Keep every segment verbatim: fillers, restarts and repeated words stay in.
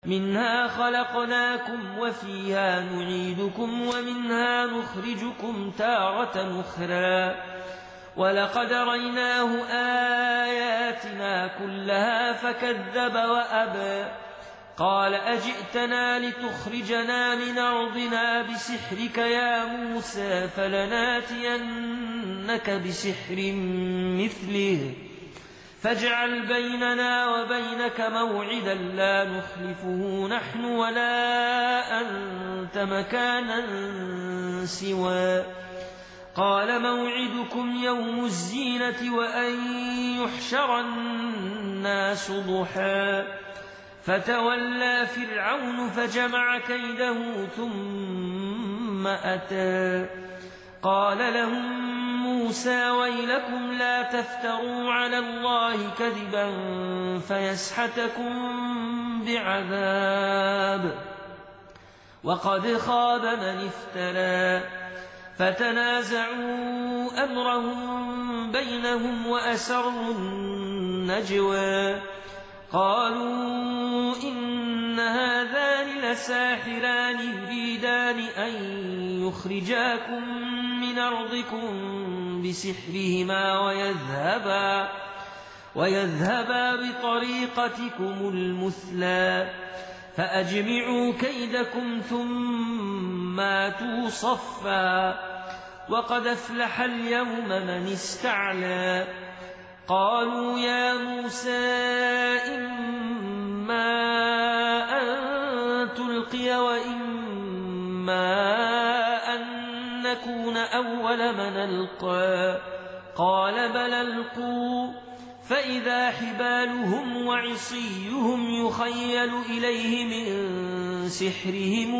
منها خلقناكم وفيها نعيدكم ومنها نخرجكم تارة أخرى ولقد ريناه آياتنا كلها فكذب وأبى قال أجئتنا لتخرجنا من أرضنا بسحرك يا موسى فلناتينك بسحر مثله فاجعل بيننا وبينك موعدا لا نخلفه نحن ولا أنت مكانا سوى قال موعدكم يوم الزينة وأن يحشر الناس ضحى فتولى فرعون فجمع كيده ثم أتى قال لهم موسى ويلكم لا تفتروا على الله كذبا فيسحتكم بعذاب وقد خاب من افترى فتنازعوا أمرهم بينهم وأسروا النجوى قالوا إن هذان لساحران يريدان أن يخرجاكم من أرضكم بسحرهما ويذهبا, ويذهبا بطريقتكم المثلى فأجمعوا كيدكم ثم آتوا صفا وقد أفلح اليوم من استعلى قالوا يا موسى إما أن تلقي وإما أن نكون أول من ألقى قال بل ألقوا فإذا حبالهم وعصيهم يخيل إليه من سحرهم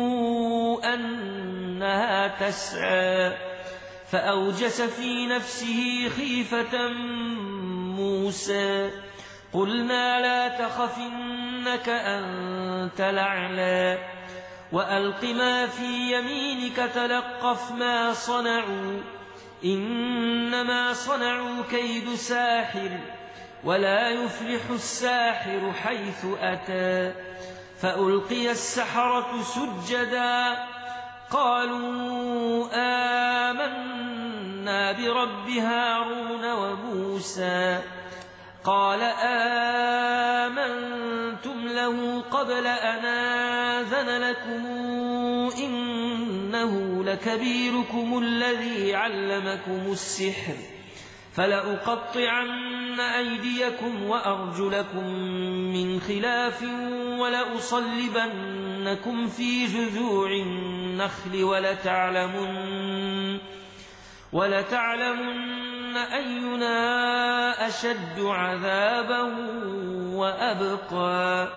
أنها تسعى فأوجس في نفسه خيفة موسى قلنا لا تخف إنك أنت الأعلى وألق ما في يمينك تلقف ما صنعوا إنما صنعوا كيد ساحر ولا يفلح الساحر حيث أتى فألقي السحرة سجدا قالوا آمنا برب هارون وموسى قال آمنتم له قبل أن آذن لكم إنه لكبيركم الذي علمكم السحر فلأقطعن أيديكم وأرجلكم من خلاف ولأصلبنكم في جذوع النخل ولتعلمن, ولتعلمن أينا أشد عذابا وأبقى.